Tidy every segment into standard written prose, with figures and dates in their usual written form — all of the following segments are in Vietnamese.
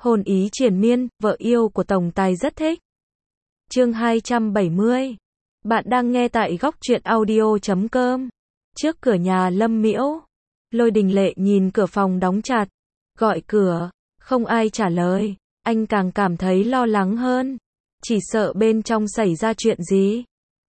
Hồn ý triền miên, vợ yêu của tổng tài rất thích. Chương 270. Bạn đang nghe tại góc truyện audio.com. Trước cửa nhà Lâm Miễu, Lôi Đình Lệ nhìn cửa phòng đóng chặt, gọi cửa, không ai trả lời, anh càng cảm thấy lo lắng hơn, chỉ sợ bên trong xảy ra chuyện gì.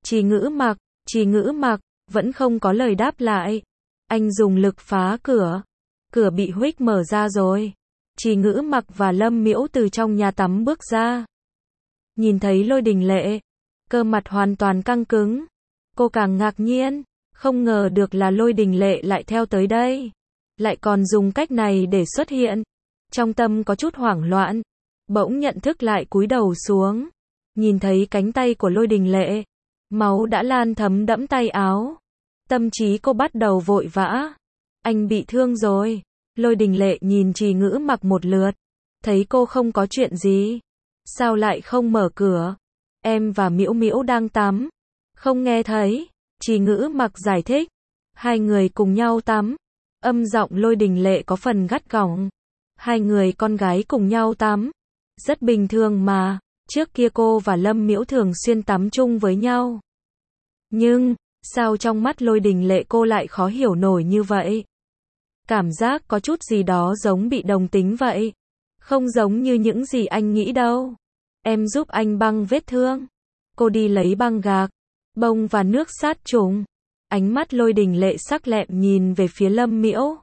Trì Ngữ Mặc, vẫn không có lời đáp lại. Anh dùng lực phá cửa, cửa bị huých mở ra rồi. Trì Ngữ Mặc và Lâm Miễu từ trong nhà tắm bước ra. Nhìn thấy Lôi Đình Lệ, cơ mặt hoàn toàn căng cứng. Cô càng ngạc nhiên, không ngờ được là Lôi Đình Lệ lại theo tới đây, lại còn dùng cách này để xuất hiện. Trong tâm có chút hoảng loạn, bỗng nhận thức lại cúi đầu xuống, nhìn thấy cánh tay của Lôi Đình Lệ, máu đã lan thấm đẫm tay áo. Tâm trí cô bắt đầu vội vã. Anh bị thương rồi. Lôi Đình Lệ nhìn Trì Ngữ Mặc một lượt, thấy cô không có chuyện gì. Sao lại không mở cửa? Em và Miễu Miễu đang tắm, không nghe thấy. Trì Ngữ Mặc giải thích. Hai người cùng nhau tắm. Âm giọng Lôi Đình Lệ có phần gắt gỏng. Hai người con gái cùng nhau tắm, rất bình thường mà. Trước kia cô và Lâm Miễu thường xuyên tắm chung với nhau. Nhưng, sao trong mắt Lôi Đình Lệ cô lại khó hiểu nổi như vậy? Cảm giác có chút gì đó giống bị đồng tính vậy. Không giống như những gì anh nghĩ đâu. Em giúp anh băng vết thương. Cô đi lấy băng gạc, bông và nước sát trùng. Ánh mắt Lôi Đình Lệ sắc lẹm nhìn về phía Lâm Miễu.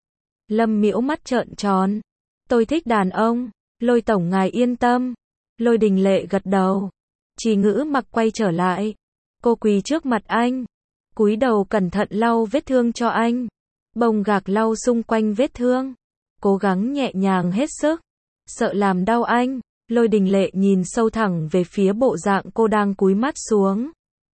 Lâm Miễu mắt trợn tròn. Tôi thích đàn ông. Lôi tổng ngài yên tâm. Lôi Đình Lệ gật đầu. Trì Ngữ Mặc quay trở lại. Cô quỳ trước mặt anh, cúi đầu cẩn thận lau vết thương cho anh. Bông gạc lau xung quanh vết thương, cố gắng nhẹ nhàng hết sức, sợ làm đau anh. Lôi Đình Lệ nhìn sâu thẳng về phía bộ dạng cô đang cúi mắt xuống.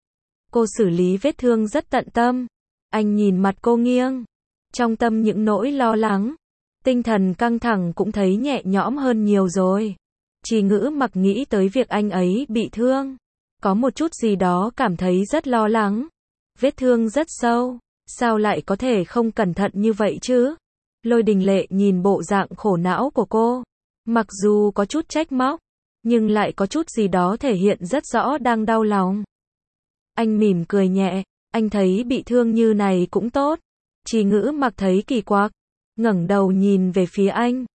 Cô xử lý vết thương rất tận tâm. Anh nhìn mặt cô nghiêng, trong tâm những nỗi lo lắng, tinh thần căng thẳng cũng thấy nhẹ nhõm hơn nhiều rồi. Trì Ngữ Mặc nghĩ tới việc anh ấy bị thương, có một chút gì đó cảm thấy rất lo lắng. Vết thương rất sâu, sao lại có thể không cẩn thận như vậy chứ? Lôi Đình Lệ nhìn bộ dạng khổ não của cô, mặc dù có chút trách móc, nhưng lại có chút gì đó thể hiện rất rõ đang đau lòng. Anh mỉm cười nhẹ, anh thấy bị thương như này cũng tốt. Trì Ngữ Mặc thấy kỳ quặc, ngẩng đầu nhìn về phía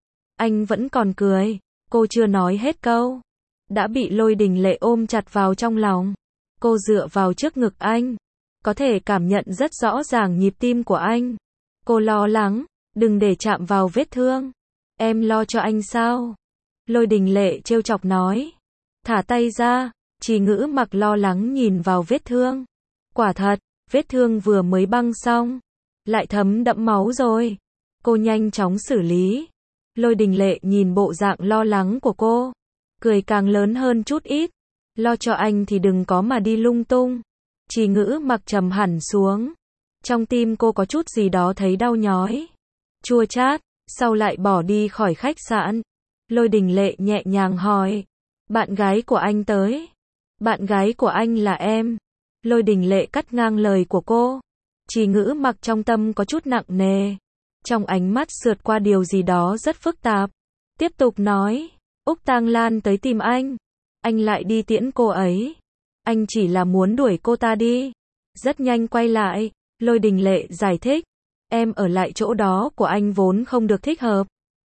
anh vẫn còn cười. Cô chưa nói hết câu, đã bị Lôi Đình Lệ ôm chặt vào trong lòng. Cô dựa vào trước ngực anh, có thể cảm nhận rất rõ ràng nhịp tim của anh. Cô lo lắng, đừng để chạm vào vết thương. Em lo cho anh sao? Lôi Đình Lệ trêu chọc nói. Thả tay ra. Trì Ngữ Mặc lo lắng nhìn vào vết thương. Quả thật, vết thương vừa mới băng xong, lại thấm đẫm máu rồi. Cô nhanh chóng xử lý. Lôi Đình Lệ nhìn bộ dạng lo lắng của cô, cười càng lớn hơn chút ít. Lo cho anh thì đừng có mà đi lung tung. Trì Ngữ Mặc trầm hẳn xuống. Trong tim cô có chút gì đó thấy đau nhói, chua chát, sau lại bỏ đi khỏi khách sạn. Lôi Đình Lệ nhẹ nhàng hỏi. Bạn gái của anh tới. Bạn gái của anh là em. Lôi Đình Lệ cắt ngang lời của cô. Trì Ngữ Mặc trong tâm có chút nặng nề. Trong ánh mắt sượt qua điều gì đó rất phức tạp. Tiếp tục nói. Úc Tang Lan tới tìm anh lại đi tiễn cô ấy. Anh chỉ là muốn đuổi cô ta đi. Rất nhanh quay lại. Lôi Đình Lệ giải thích. Em ở lại chỗ đó của anh vốn không được thích hợp.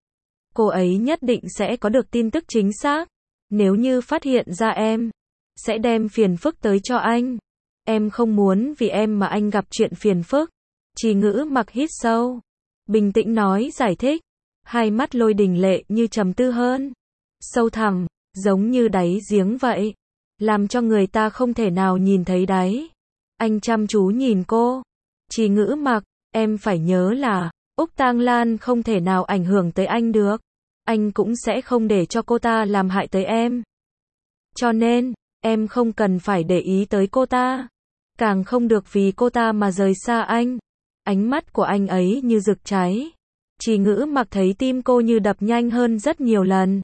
Cô ấy nhất định sẽ có được tin tức chính xác. Nếu như phát hiện ra em, sẽ đem phiền phức tới cho anh. Em không muốn vì em mà anh gặp chuyện phiền phức. Trì Ngữ Mặc hít sâu, bình tĩnh nói giải thích. Hai mắt Lôi Đình Lệ như trầm tư hơn, sâu thẳm, giống như đáy giếng vậy, làm cho người ta không thể nào nhìn thấy đáy. Anh chăm chú nhìn cô. Trì Ngữ Mặc, em phải nhớ là Úc Tang Lan không thể nào ảnh hưởng tới anh được. Anh cũng sẽ không để cho cô ta làm hại tới em. Cho nên, em không cần phải để ý tới cô ta. Càng không được vì cô ta mà rời xa anh. Ánh mắt của anh ấy như rực cháy. Trì Ngữ Mặc thấy tim cô như đập nhanh hơn rất nhiều lần.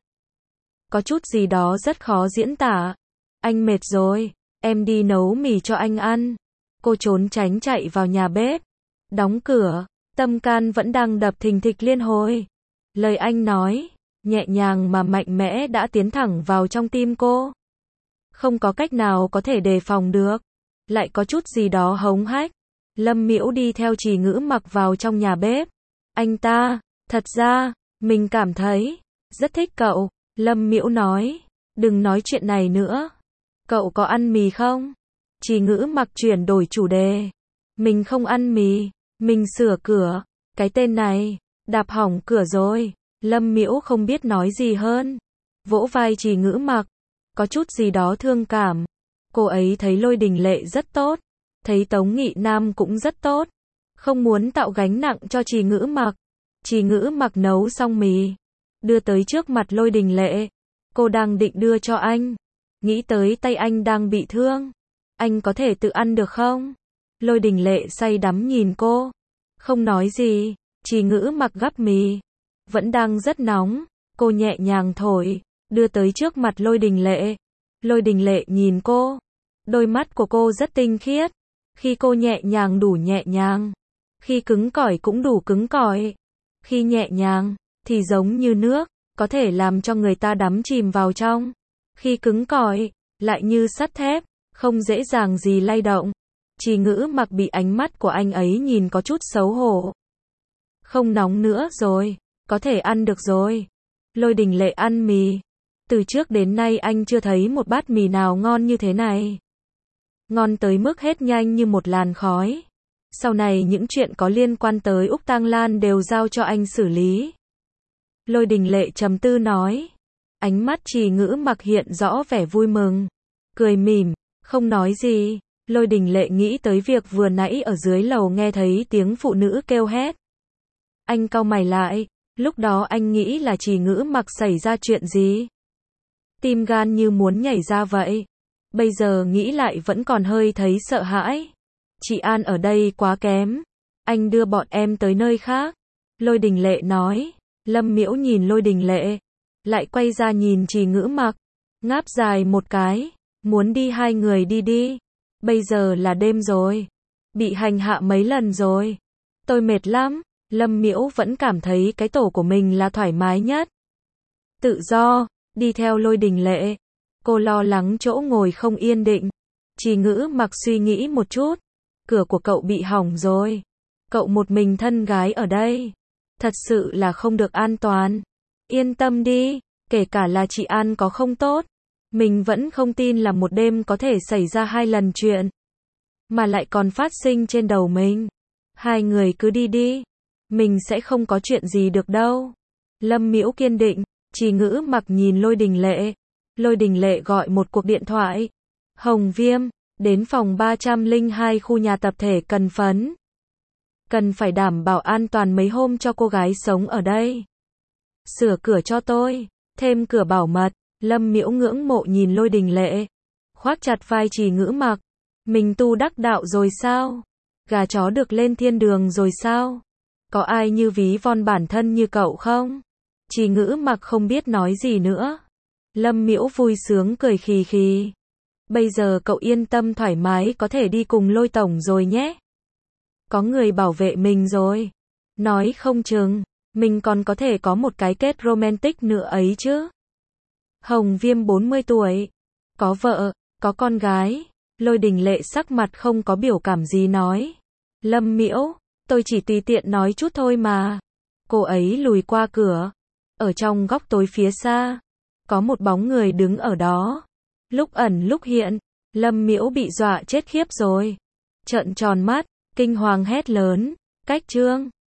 Có chút gì đó rất khó diễn tả. Anh mệt rồi, em đi nấu mì cho anh ăn. Cô trốn tránh chạy vào nhà bếp, đóng cửa, tâm can vẫn đang đập thình thịch liên hồi. Lời anh nói, nhẹ nhàng mà mạnh mẽ đã tiến thẳng vào trong tim cô. Không có cách nào có thể đề phòng được. Lại có chút gì đó hống hách. Lâm Mĩu đi theo Trì Ngữ Mặc vào trong nhà bếp. Anh ta, thật ra, mình cảm thấy, rất thích cậu. Lâm Mĩu nói, đừng nói chuyện này nữa. Cậu có ăn mì không? Trì Ngữ Mặc chuyển đổi chủ đề. Mình không ăn mì, mình sửa cửa. Cái tên này, đạp hỏng cửa rồi. Lâm Mĩu không biết nói gì hơn. Vỗ vai Trì Ngữ Mặc, có chút gì đó thương cảm. Cô ấy thấy Lôi Đình Lệ rất tốt, thấy Tống Nghị Nam cũng rất tốt, không muốn tạo gánh nặng cho Trì Ngữ Mặc. Trì Ngữ Mặc nấu xong mì, đưa tới trước mặt Lôi Đình Lệ. Cô đang định đưa cho anh, nghĩ tới tay anh đang bị thương. Anh có thể tự ăn được không? Lôi Đình Lệ say đắm nhìn cô, không nói gì. Trì Ngữ Mặc gắp mì, vẫn đang rất nóng. Cô nhẹ nhàng thổi, đưa tới trước mặt Lôi Đình Lệ. Lôi Đình Lệ nhìn cô, đôi mắt của cô rất tinh khiết. Khi cô nhẹ nhàng đủ nhẹ nhàng, khi cứng cỏi cũng đủ cứng cỏi. Khi nhẹ nhàng, thì giống như nước, có thể làm cho người ta đắm chìm vào trong. Khi cứng cỏi, lại như sắt thép, không dễ dàng gì lay động. Trì Ngữ Mặc bị ánh mắt của anh ấy nhìn có chút xấu hổ. Không nóng nữa rồi, có thể ăn được rồi. Lôi Đình Lệ ăn mì. Từ trước đến nay anh chưa thấy một bát mì nào ngon như thế này. Ngon tới mức hết nhanh như một làn khói. Sau này những chuyện có liên quan tới Úc Tang Lan đều giao cho anh xử lý. Lôi Đình Lệ trầm tư nói. Ánh mắt Trì Ngữ Mặc hiện rõ vẻ vui mừng. Cười mỉm, không nói gì. Lôi Đình Lệ nghĩ tới việc vừa nãy ở dưới lầu nghe thấy tiếng phụ nữ kêu hét. Anh cau mày lại. Lúc đó anh nghĩ là Trì Ngữ Mặc xảy ra chuyện gì. Tim gan như muốn nhảy ra vậy. Bây giờ nghĩ lại vẫn còn hơi thấy sợ hãi. Chị An ở đây quá kém. Anh đưa bọn em tới nơi khác. Lôi Đình Lệ nói. Lâm Mĩu nhìn Lôi Đình Lệ, lại quay ra nhìn Trì Ngữ Mặc, ngáp dài một cái. Muốn đi hai người đi đi. Bây giờ là đêm rồi. Bị hành hạ mấy lần rồi. Tôi mệt lắm. Lâm Mĩu vẫn cảm thấy cái tổ của mình là thoải mái nhất. Tự do, đi theo Lôi Đình Lệ. Cô lo lắng chỗ ngồi không yên định. Trì Ngữ Mặc suy nghĩ một chút. Cửa của cậu bị hỏng rồi. Cậu một mình thân gái ở đây. Thật sự là không được an toàn. Yên tâm đi, kể cả là chị An có không tốt. Mình vẫn không tin là một đêm có thể xảy ra 2 lần chuyện. Mà lại còn phát sinh trên đầu mình. Hai người cứ đi đi. Mình sẽ không có chuyện gì được đâu. Lâm Mĩu kiên định. Trì Ngữ Mặc nhìn Lôi Đình Lệ. Lôi Đình Lệ gọi một cuộc điện thoại. Hồng Viêm, đến phòng 302 khu nhà tập thể Cần Phấn. Cần phải đảm bảo an toàn mấy hôm cho cô gái sống ở đây. Sửa cửa cho tôi, thêm cửa bảo mật. Lâm Mĩu ngưỡng mộ nhìn Lôi Đình Lệ, khoác chặt vai Trì Ngữ Mặc. Mình tu đắc đạo rồi sao? Gà chó được lên thiên đường rồi sao? Có ai như ví von bản thân như cậu không? Trì Ngữ Mặc không biết nói gì nữa. Lâm Mĩu vui sướng cười khì khì. Bây giờ cậu yên tâm thoải mái có thể đi cùng Lôi tổng rồi nhé. Có người bảo vệ mình rồi. Nói không chừng, mình còn có thể có một cái kết romantic nữa ấy chứ. Hồng Viêm 40 tuổi. Có vợ, có con gái. Lôi Đình Lệ sắc mặt không có biểu cảm gì nói. Lâm Mĩu, tôi chỉ tùy tiện nói chút thôi mà. Cô ấy lùi qua cửa. Ở trong góc tối phía xa, có một bóng người đứng ở đó. Lúc ẩn lúc hiện. Lâm Mĩu bị dọa chết khiếp rồi. Trợn tròn mắt, kinh hoàng hét lớn. Cách Trương.